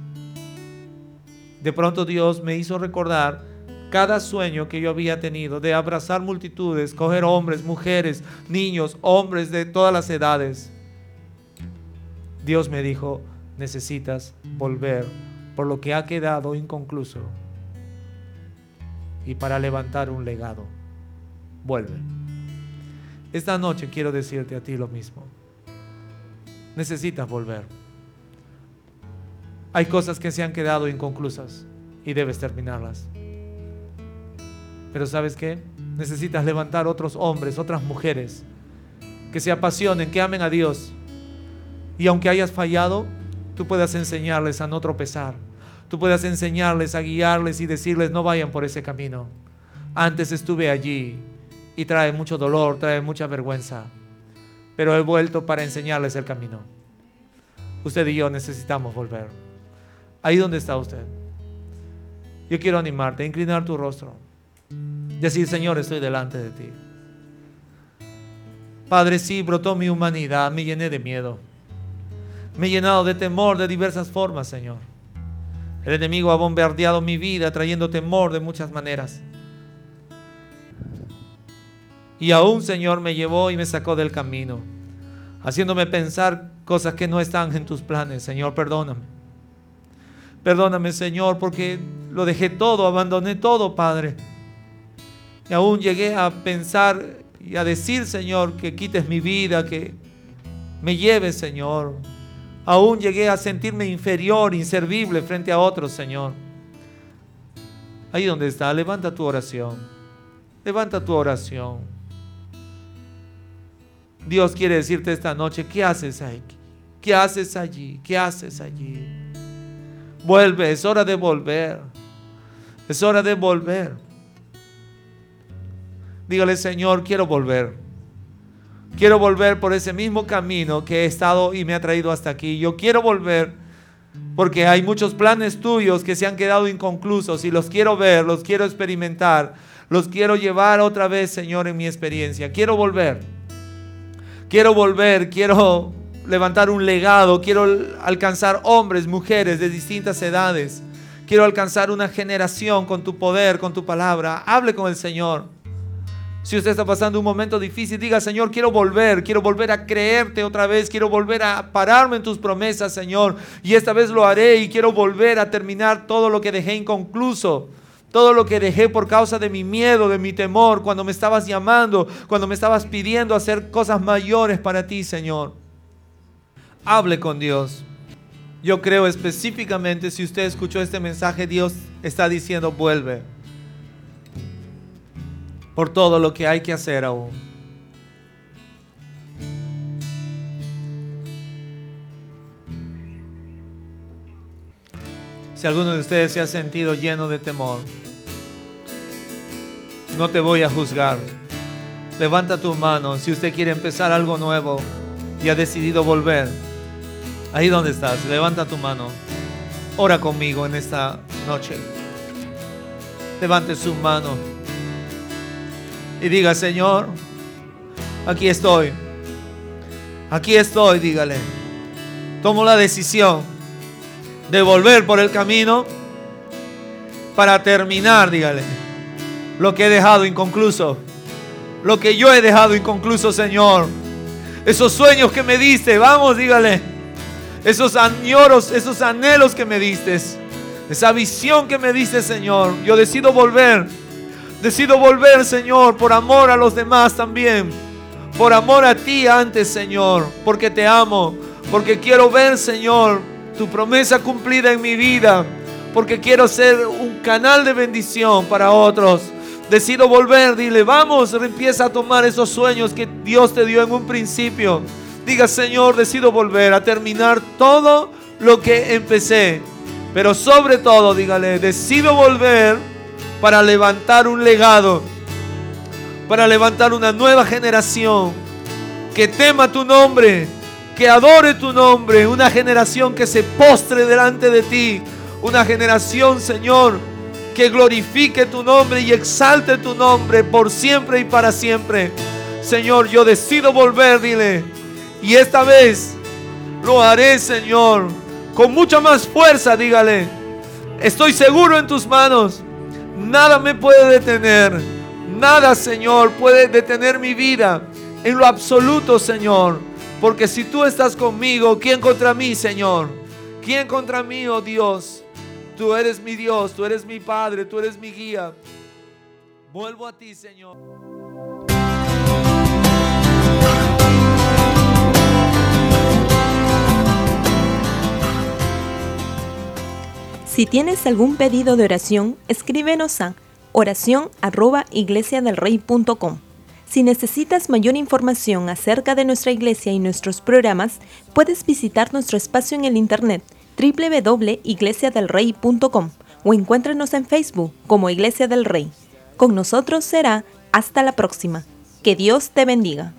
De pronto Dios me hizo recordar cada sueño que yo había tenido de abrazar multitudes, coger hombres, mujeres, niños, hombres de todas las edades. Dios me dijo: necesitas volver por lo que ha quedado inconcluso y para levantar un legado. Vuelve. Esta noche quiero decirte a ti lo mismo. Necesitas volver. Hay cosas que se han quedado inconclusas y debes terminarlas. Pero ¿sabes qué? Necesitas levantar otros hombres, otras mujeres que se apasionen, que amen a Dios. Y aunque hayas fallado, tú puedas enseñarles a no tropezar. Tú puedas enseñarles, a guiarles y decirles: no vayan por ese camino. Antes estuve allí y trae mucho dolor, trae mucha vergüenza. Pero he vuelto para enseñarles el camino. Usted y yo necesitamos volver. Ahí donde está usted, yo quiero animarte a inclinar tu rostro. Decir: Señor, estoy delante de ti. Padre, sí, brotó mi humanidad, me llené de miedo. Me he llenado de temor de diversas formas, Señor. El enemigo ha bombardeado mi vida trayendo temor de muchas maneras. Y aún, Señor, me llevó y me sacó del camino, haciéndome pensar cosas que no están en tus planes. Señor, perdóname. Perdóname, Señor, porque lo dejé todo, abandoné todo, Padre. Y aún llegué a pensar y a decir, Señor, que quites mi vida, que me lleves, Señor. Aún llegué a sentirme inferior, inservible frente a otros, Señor. Ahí donde está, levanta tu oración. Levanta tu oración. Dios quiere decirte esta noche: ¿qué haces ahí? ¿Qué haces allí? ¿Qué haces allí? Vuelve, es hora de volver. Es hora de volver. Dígale: Señor, quiero volver. Quiero volver por ese mismo camino que he estado y me ha traído hasta aquí. Yo quiero volver porque hay muchos planes tuyos que se han quedado inconclusos y los quiero ver, los quiero experimentar, los quiero llevar otra vez, Señor, en mi experiencia. Quiero volver. Quiero volver, quiero levantar un legado, quiero alcanzar hombres, mujeres de distintas edades. Quiero alcanzar una generación con tu poder, con tu palabra. Hable con el Señor. Si usted está pasando un momento difícil, diga: Señor, quiero volver a creerte otra vez, quiero volver a pararme en tus promesas, Señor, y esta vez lo haré, y quiero volver a terminar todo lo que dejé inconcluso, todo lo que dejé por causa de mi miedo, de mi temor, cuando me estabas llamando, cuando me estabas pidiendo hacer cosas mayores para ti, Señor. Hable con Dios. Yo creo específicamente, si usted escuchó este mensaje, Dios está diciendo: vuelve. Por todo lo que hay que hacer aún. Si alguno de ustedes se ha sentido lleno de temor, no te voy a juzgar. Levanta tu mano si usted quiere empezar algo nuevo y ha decidido volver. Ahí donde estás, levanta tu mano. Ora conmigo en esta noche. Levante su mano y diga: Señor, aquí estoy. Aquí estoy, dígale. Tomo la decisión de volver por el camino para terminar, dígale, lo que he dejado inconcluso. Lo que yo he dejado inconcluso, Señor. Esos sueños que me diste, vamos, dígale. Esos añoros, esos anhelos que me diste. Esa visión que me diste, Señor. Yo decido volver. Decido volver, Señor, por amor a los demás también. Por amor a ti antes, Señor. Porque te amo. Porque quiero ver, Señor, tu promesa cumplida en mi vida. Porque quiero ser un canal de bendición para otros. Decido volver, dile, vamos, empieza a tomar esos sueños que Dios te dio en un principio. Diga, Señor, decido volver a terminar todo lo que empecé. Pero sobre todo, dígale, decido volver para levantar un legado. Para levantar una nueva generación que tema tu nombre, que adore tu nombre. Una generación que se postre delante de ti. Una generación, Señor, que glorifique tu nombre y exalte tu nombre por siempre y para siempre. Señor, yo decido volver, dile. Y esta vez lo haré, Señor, con mucha más fuerza, dígale. Estoy seguro en tus manos. Nada me puede detener. Nada, Señor, puede detener mi vida en lo absoluto, Señor. Porque si tú estás conmigo, ¿quién contra mí, Señor? ¿Quién contra mí, oh Dios? Tú eres mi Dios, tú eres mi Padre, tú eres mi guía. Vuelvo a ti, Señor. Si tienes algún pedido de oración, escríbenos a oracion@iglesiadelrey.com. Si necesitas mayor información acerca de nuestra iglesia y nuestros programas, puedes visitar nuestro espacio en el internet www.iglesiadelrey.com o encuéntranos en Facebook como Iglesia del Rey. Con nosotros será hasta la próxima. Que Dios te bendiga.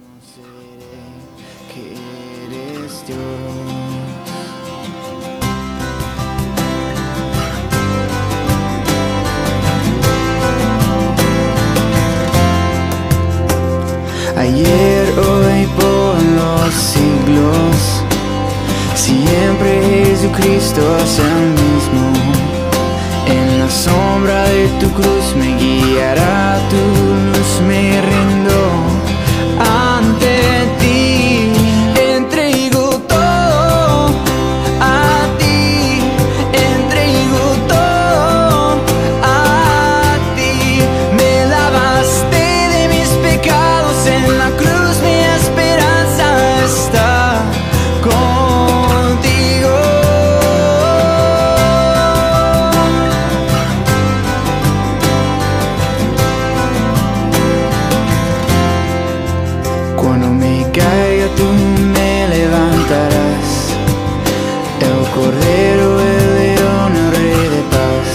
Ayer, hoy, por los siglos, siempre Jesucristo es el mismo. En la sombra de tu cruz me guiará, tu luz me rindo ante ti. Entrego todo a ti, entrego todo a ti. Me lavaste de mis pecados en la cruz, mi esperanza está contigo. Cuando me caiga tú me levantarás, el Cordero, el León, el Rey de paz.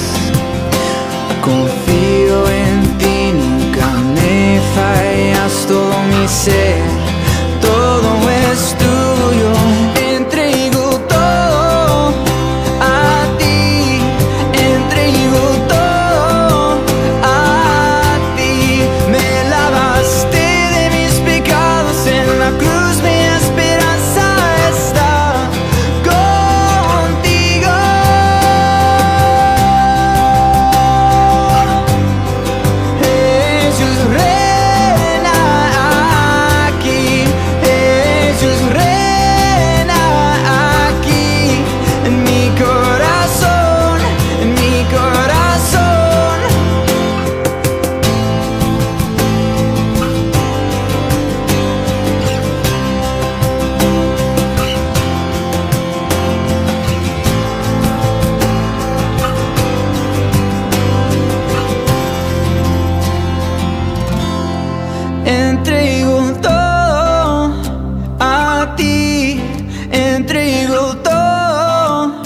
Confío en ti, nunca me fallas, todo mi ser, todo es tuyo. Entrego todo a ti, entrego todo a ti. Me lavaste de mis pecados en la cruz, mi esperanza está contigo. Jesús reina aquí, Jesús reina aquí, en mi corazón, en mi corazón. Entrego todo a ti, entrego todo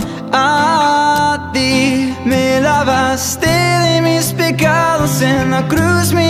a ti. Me lavaste de mis pecados en la cruz, mi